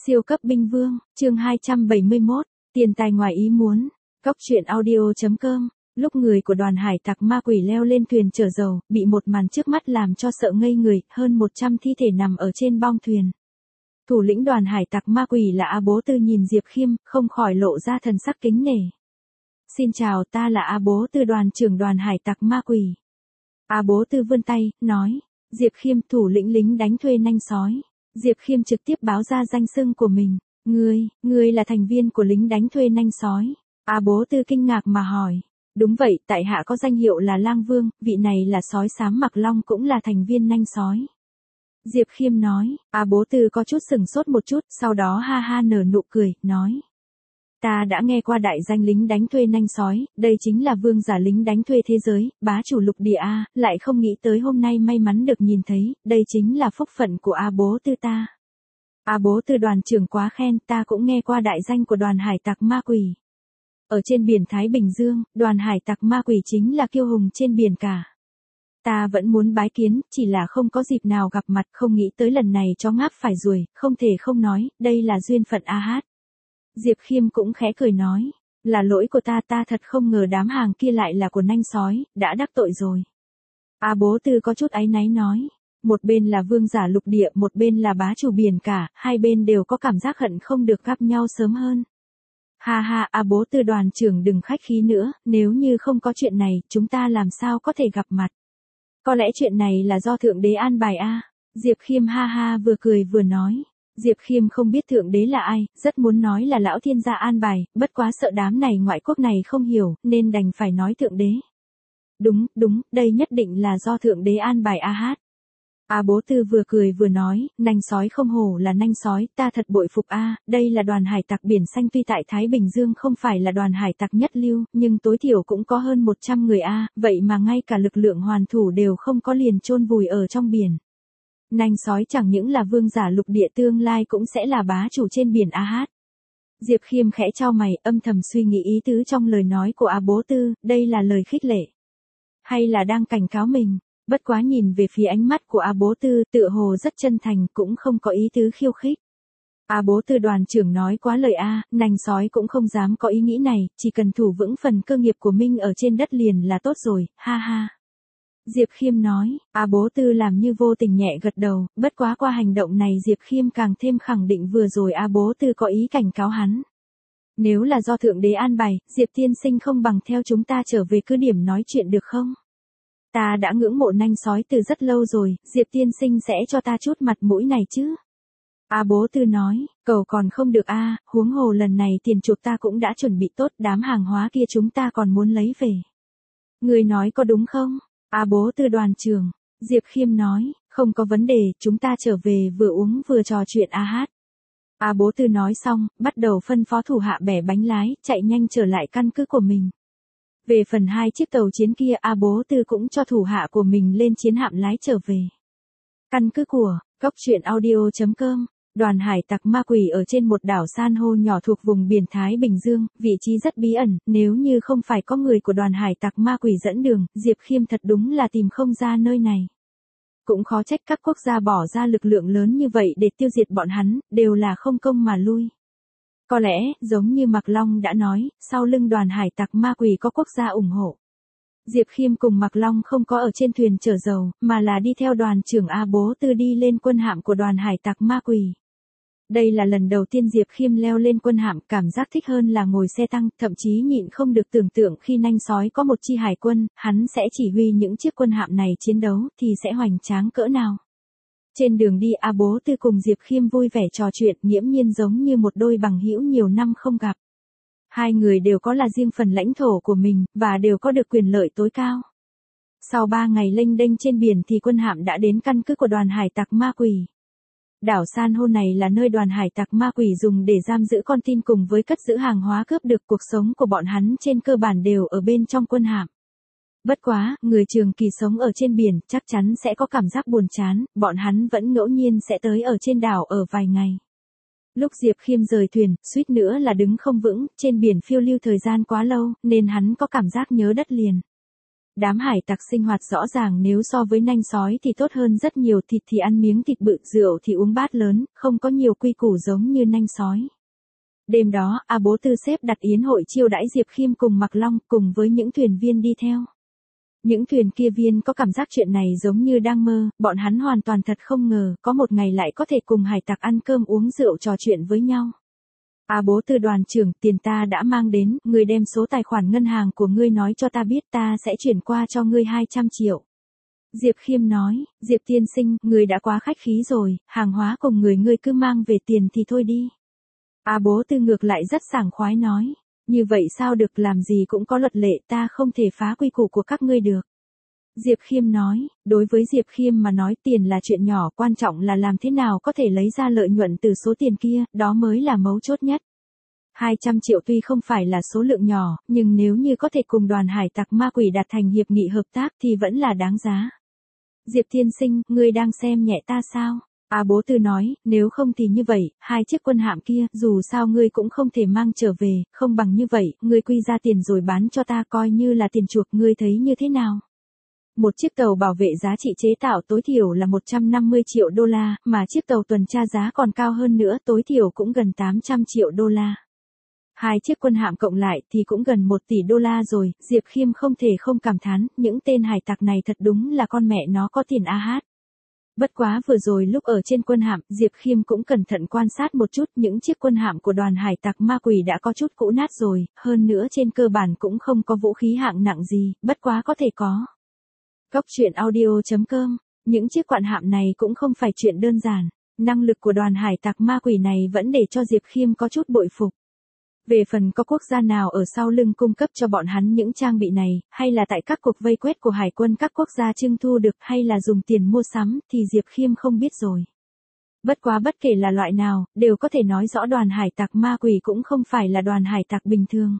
Siêu cấp binh vương, chương 271, tiền tài ngoài ý muốn. Cóc truyện audio.com. Lúc người của đoàn hải tặc ma quỷ leo lên thuyền chở dầu, bị một màn trước mắt làm cho sợ ngây người, hơn 100 thi thể nằm ở trên bong thuyền. Thủ lĩnh đoàn hải tặc ma quỷ là A Bố Tư nhìn Diệp Khiêm, không khỏi lộ ra thần sắc kính nể. Xin chào, ta là A Bố Tư, đoàn trưởng đoàn hải tặc ma quỷ. A Bố Tư vươn tay, nói, Diệp Khiêm, thủ lĩnh lính đánh thuê nanh sói. Diệp Khiêm trực tiếp báo ra danh xưng của mình. Ngươi là thành viên của lính đánh thuê nanh sói. A Bố Tư kinh ngạc mà hỏi. Đúng vậy, tại hạ có danh hiệu là Lang Vương, vị này là sói xám mặc long cũng là thành viên nanh sói. Diệp Khiêm nói. A Bố Tư có chút sừng sốt một chút, sau đó ha ha nở nụ cười, nói. Ta đã nghe qua đại danh lính đánh thuê nanh sói, đây chính là vương giả lính đánh thuê thế giới, bá chủ lục địa A, lại không nghĩ tới hôm nay may mắn được nhìn thấy, đây chính là phúc phận của A Bố Tư ta. A Bố Tư đoàn trưởng quá khen, ta cũng nghe qua đại danh của đoàn hải tặc ma quỷ. Ở trên biển Thái Bình Dương, đoàn hải tặc ma quỷ chính là kiêu hùng trên biển cả. Ta vẫn muốn bái kiến, chỉ là không có dịp nào gặp mặt, không nghĩ tới lần này chó ngáp phải ruồi, không thể không nói, đây là duyên phận A Hát. Diệp Khiêm cũng khẽ cười nói, là lỗi của ta thật không ngờ đám hàng kia lại là của nanh sói, đã đắc tội rồi. A Bố Tư có chút áy náy nói, một bên là vương giả lục địa, một bên là bá chủ biển cả, hai bên đều có cảm giác hận không được gặp nhau sớm hơn. Ha ha, A Bố Tư đoàn trưởng đừng khách khí nữa, nếu như không có chuyện này, chúng ta làm sao có thể gặp mặt. Có lẽ chuyện này là do Thượng Đế an bài a. Diệp Khiêm ha ha vừa cười vừa nói. Diệp Khiêm không biết Thượng Đế là ai, rất muốn nói là lão thiên gia an bài, bất quá sợ đám này ngoại quốc này không hiểu, nên đành phải nói Thượng Đế. Đúng, đây nhất định là do Thượng Đế an bài A Hát. A Bố Tư vừa cười vừa nói, nanh sói không hổ là nanh sói, ta thật bội phục A, đây là đoàn hải tặc biển xanh, tuy tại Thái Bình Dương không phải là đoàn hải tặc nhất lưu, nhưng tối thiểu cũng có hơn 100 người A, vậy mà ngay cả lực lượng hoàn thủ đều không có, liền chôn vùi ở trong biển. Nanh sói chẳng những là vương giả lục địa, tương lai cũng sẽ là bá chủ trên biển A Hát. Diệp Khiêm khẽ chau mày, âm thầm suy nghĩ ý tứ trong lời nói của A Bố Tư, đây là lời khích lệ, hay là đang cảnh cáo mình. Bất quá nhìn về phía ánh mắt của A Bố Tư, tựa hồ rất chân thành, cũng không có ý tứ khiêu khích. A Bố Tư đoàn trưởng nói quá lời A, nanh sói cũng không dám có ý nghĩ này, chỉ cần thủ vững phần cơ nghiệp của mình ở trên đất liền là tốt rồi, ha ha. Diệp Khiêm nói. A Bố Tư làm như vô tình nhẹ gật đầu, bất quá qua hành động này Diệp Khiêm càng thêm khẳng định vừa rồi A Bố Tư có ý cảnh cáo hắn. Nếu là do Thượng Đế an bài, Diệp tiên sinh không bằng theo chúng ta trở về cứ điểm nói chuyện được không? Ta đã ngưỡng mộ nanh sói từ rất lâu rồi, Diệp tiên sinh sẽ cho ta chút mặt mũi này chứ? A Bố Tư nói, cầu còn không được a, huống hồ lần này tiền chuộc ta cũng đã chuẩn bị tốt, đám hàng hóa kia chúng ta còn muốn lấy về. Người nói có đúng không? A Bố Tư đoàn trưởng. Diệp Khiêm nói, không có vấn đề, chúng ta trở về vừa uống vừa trò chuyện A Hát. A Bố Tư nói xong, bắt đầu phân phó thủ hạ bẻ bánh lái, chạy nhanh trở lại căn cứ của mình. Về phần hai chiếc tàu chiến kia, A Bố Tư cũng cho thủ hạ của mình lên chiến hạm lái trở về. Căn cứ của Cóc truyện audio.com. Đoàn hải tặc ma quỷ ở trên một đảo san hô nhỏ thuộc vùng biển Thái Bình Dương, vị trí rất bí ẩn, nếu như không phải có người của đoàn hải tặc ma quỷ dẫn đường, Diệp Khiêm thật đúng là tìm không ra nơi này. Cũng khó trách các quốc gia bỏ ra lực lượng lớn như vậy để tiêu diệt bọn hắn, đều là không công mà lui. Có lẽ, giống như Mạc Long đã nói, sau lưng đoàn hải tặc ma quỷ có quốc gia ủng hộ. Diệp Khiêm cùng Mạc Long không có ở trên thuyền chở dầu, mà là đi theo đoàn trưởng A Bố Tư đi lên quân hạm của đoàn hải tặc ma quỷ. Đây là lần đầu tiên Diệp Khiêm leo lên quân hạm, cảm giác thích hơn là ngồi xe tăng, thậm chí nhịn không được tưởng tượng khi nanh sói có một chi hải quân, hắn sẽ chỉ huy những chiếc quân hạm này chiến đấu, thì sẽ hoành tráng cỡ nào. Trên đường đi A Bố Tư cùng Diệp Khiêm vui vẻ trò chuyện, nghiễm nhiên giống như một đôi bằng hữu nhiều năm không gặp. Hai người đều có là riêng phần lãnh thổ của mình, và đều có được quyền lợi tối cao. Sau 3 ngày lênh đênh trên biển thì quân hạm đã đến căn cứ của đoàn hải tặc ma quỷ. Đảo san hô này là nơi đoàn hải tặc ma quỷ dùng để giam giữ con tin cùng với cất giữ hàng hóa cướp được, cuộc sống của bọn hắn trên cơ bản đều ở bên trong quân hạm. Bất quá, người trường kỳ sống ở trên biển chắc chắn sẽ có cảm giác buồn chán, bọn hắn vẫn ngẫu nhiên sẽ tới ở trên đảo ở vài ngày. Lúc Diệp Khiêm rời thuyền, suýt nữa là đứng không vững, trên biển phiêu lưu thời gian quá lâu, nên hắn có cảm giác nhớ đất liền. Đám hải tặc sinh hoạt rõ ràng nếu so với nanh sói thì tốt hơn rất nhiều, thịt thì ăn miếng thịt bự, rượu thì uống bát lớn, không có nhiều quy củ giống như nanh sói. Đêm đó, A Bố Tư xếp đặt yến hội chiêu đãi Diệp Khiêm cùng Mạc Long cùng với những thuyền viên đi theo. Những thuyền kia viên có cảm giác chuyện này giống như đang mơ, bọn hắn hoàn toàn thật không ngờ, có một ngày lại có thể cùng hải tặc ăn cơm uống rượu trò chuyện với nhau. A Bố Tư đoàn trưởng, tiền ta đã mang đến, người đem số tài khoản ngân hàng của ngươi nói cho ta biết, ta sẽ chuyển qua cho ngươi 200 triệu. Diệp Khiêm nói, Diệp tiên sinh, người đã quá khách khí rồi, hàng hóa cùng người ngươi cứ mang về tiền thì thôi đi. A Bố Tư ngược lại rất sảng khoái nói, như vậy sao được, làm gì cũng có luật lệ, ta không thể phá quy củ của các ngươi được. Diệp Khiêm nói, đối với Diệp Khiêm mà nói tiền là chuyện nhỏ, quan trọng là làm thế nào có thể lấy ra lợi nhuận từ số tiền kia, đó mới là mấu chốt nhất. 200 triệu tuy không phải là số lượng nhỏ, nhưng nếu như có thể cùng đoàn hải tặc ma quỷ đạt thành hiệp nghị hợp tác thì vẫn là đáng giá. Diệp tiên sinh, ngươi đang xem nhẹ ta sao? A Bố Tư nói, nếu không thì như vậy, 2 chiếc quân hạm kia, dù sao ngươi cũng không thể mang trở về, không bằng như vậy, ngươi quy ra tiền rồi bán cho ta coi như là tiền chuộc, ngươi thấy như thế nào? Một chiếc tàu bảo vệ giá trị chế tạo tối thiểu là 150 triệu đô la, mà chiếc tàu tuần tra giá còn cao hơn nữa, tối thiểu cũng gần 800 triệu đô la. 2 chiếc quân hạm cộng lại thì cũng gần 1 tỷ đô la rồi, Diệp Khiêm không thể không cảm thán, những tên hải tặc này thật đúng là con mẹ nó có tiền a hát. Bất quá vừa rồi lúc ở trên quân hạm, Diệp Khiêm cũng cẩn thận quan sát một chút, những chiếc quân hạm của đoàn hải tặc ma quỷ đã có chút cũ nát rồi, hơn nữa trên cơ bản cũng không có vũ khí hạng nặng gì, bất quá có thể có. Cóc truyện audio.com, những chiếc quạn hạm này cũng không phải chuyện đơn giản, năng lực của đoàn hải tặc ma quỷ này vẫn để cho Diệp Khiêm có chút bội phục. Về phần có quốc gia nào ở sau lưng cung cấp cho bọn hắn những trang bị này, hay là tại các cuộc vây quét của hải quân các quốc gia trưng thu được, hay là dùng tiền mua sắm, thì Diệp Khiêm không biết rồi. Bất quá bất kể là loại nào, đều có thể nói rõ đoàn hải tặc ma quỷ cũng không phải là đoàn hải tặc bình thường.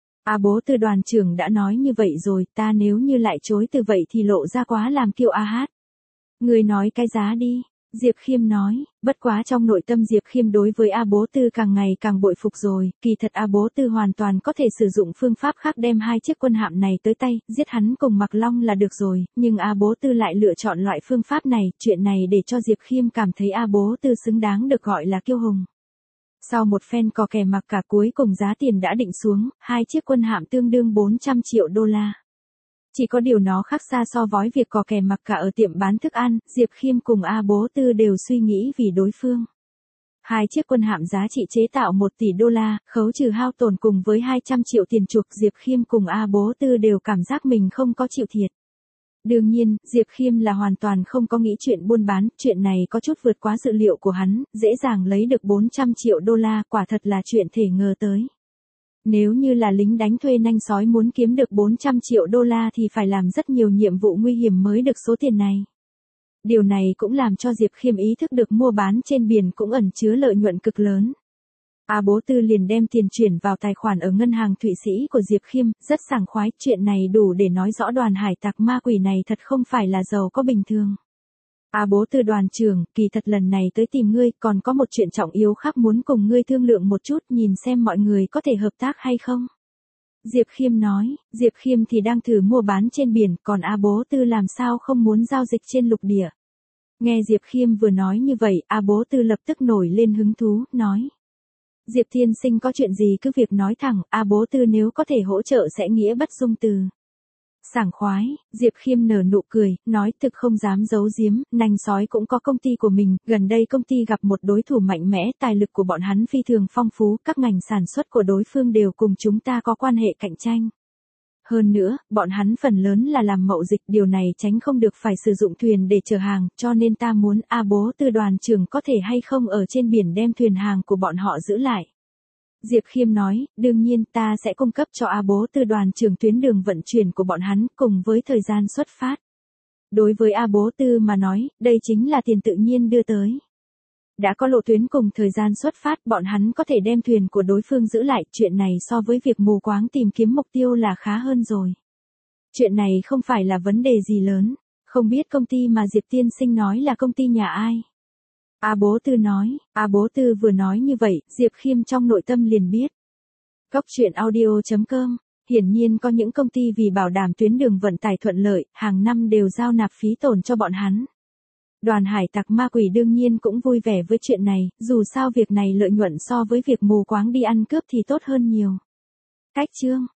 A Bố Tư đoàn trưởng đã nói như vậy rồi, ta nếu như lại chối từ vậy thì lộ ra quá làm kiêu a hát. Người nói cái giá đi. Diệp Khiêm nói, bất quá trong nội tâm Diệp Khiêm đối với A Bố Tư càng ngày càng bội phục rồi, kỳ thật A Bố Tư hoàn toàn có thể sử dụng phương pháp khác đem 2 chiếc quân hạm này tới tay, giết hắn cùng Mạc Long là được rồi, nhưng A Bố Tư lại lựa chọn loại phương pháp này, chuyện này để cho Diệp Khiêm cảm thấy A Bố Tư xứng đáng được gọi là kiêu hùng. Sau một phen cò kè mặc cả cuối cùng giá tiền đã định xuống, 2 chiếc quân hạm tương đương 400 triệu đô la. Chỉ có điều nó khác xa so với việc cò kè mặc cả ở tiệm bán thức ăn, Diệp Khiêm cùng A Bố Tư đều suy nghĩ vì đối phương. 2 chiếc quân hạm giá trị chế tạo 1 tỷ đô la, khấu trừ hao tổn cùng với 200 triệu tiền chuộc, Diệp Khiêm cùng A Bố Tư đều cảm giác mình không có chịu thiệt. Đương nhiên, Diệp Khiêm là hoàn toàn không có nghĩ chuyện buôn bán, chuyện này có chút vượt quá dự liệu của hắn, dễ dàng lấy được 400 triệu đô la, quả thật là chuyện thể ngờ tới. Nếu như là lính đánh thuê nanh sói muốn kiếm được 400 triệu đô la thì phải làm rất nhiều nhiệm vụ nguy hiểm mới được số tiền này. Điều này cũng làm cho Diệp Khiêm ý thức được mua bán trên biển cũng ẩn chứa lợi nhuận cực lớn. A Bố Tư liền đem tiền chuyển vào tài khoản ở ngân hàng Thụy Sĩ của Diệp Khiêm, rất sảng khoái, chuyện này đủ để nói rõ đoàn hải tặc ma quỷ này thật không phải là giàu có bình thường. A Bố Tư đoàn trưởng, kỳ thật lần này tới tìm ngươi, còn có một chuyện trọng yếu khác muốn cùng ngươi thương lượng một chút, nhìn xem mọi người có thể hợp tác hay không. Diệp Khiêm nói, Diệp Khiêm thì đang thử mua bán trên biển, còn A Bố Tư làm sao không muốn giao dịch trên lục địa. Nghe Diệp Khiêm vừa nói như vậy, A Bố Tư lập tức nổi lên hứng thú, nói. Diệp tiên sinh có chuyện gì cứ việc nói thẳng, A Bố Tư nếu có thể hỗ trợ sẽ nghĩa bất dung từ. Sảng khoái, Diệp Khiêm nở nụ cười, nói thực không dám giấu giếm, nanh sói cũng có công ty của mình, gần đây công ty gặp một đối thủ mạnh mẽ, tài lực của bọn hắn phi thường phong phú, các ngành sản xuất của đối phương đều cùng chúng ta có quan hệ cạnh tranh. Hơn nữa, bọn hắn phần lớn là làm mậu dịch, điều này tránh không được phải sử dụng thuyền để chở hàng, cho nên ta muốn A Bố Tư đoàn trưởng có thể hay không ở trên biển đem thuyền hàng của bọn họ giữ lại. Diệp Khiêm nói, đương nhiên ta sẽ cung cấp cho A Bố Tư đoàn trưởng tuyến đường vận chuyển của bọn hắn cùng với thời gian xuất phát. Đối với A Bố Tư mà nói, đây chính là tiền tự nhiên đưa tới. Đã có lộ tuyến cùng thời gian xuất phát, bọn hắn có thể đem thuyền của đối phương giữ lại, chuyện này so với việc mù quáng tìm kiếm mục tiêu là khá hơn rồi. Chuyện này không phải là vấn đề gì lớn, không biết công ty mà Diệp tiên sinh nói là công ty nhà ai. A Bố Tư nói, A Bố Tư vừa nói như vậy, Diệp Khiêm trong nội tâm liền biết. Cóc truyện audio.com Hiển nhiên có những công ty vì bảo đảm tuyến đường vận tải thuận lợi, hàng năm đều giao nạp phí tổn cho bọn hắn. Đoàn hải tặc ma quỷ đương nhiên cũng vui vẻ với chuyện này, dù sao việc này lợi nhuận so với việc mù quáng đi ăn cướp thì tốt hơn nhiều. Cách chương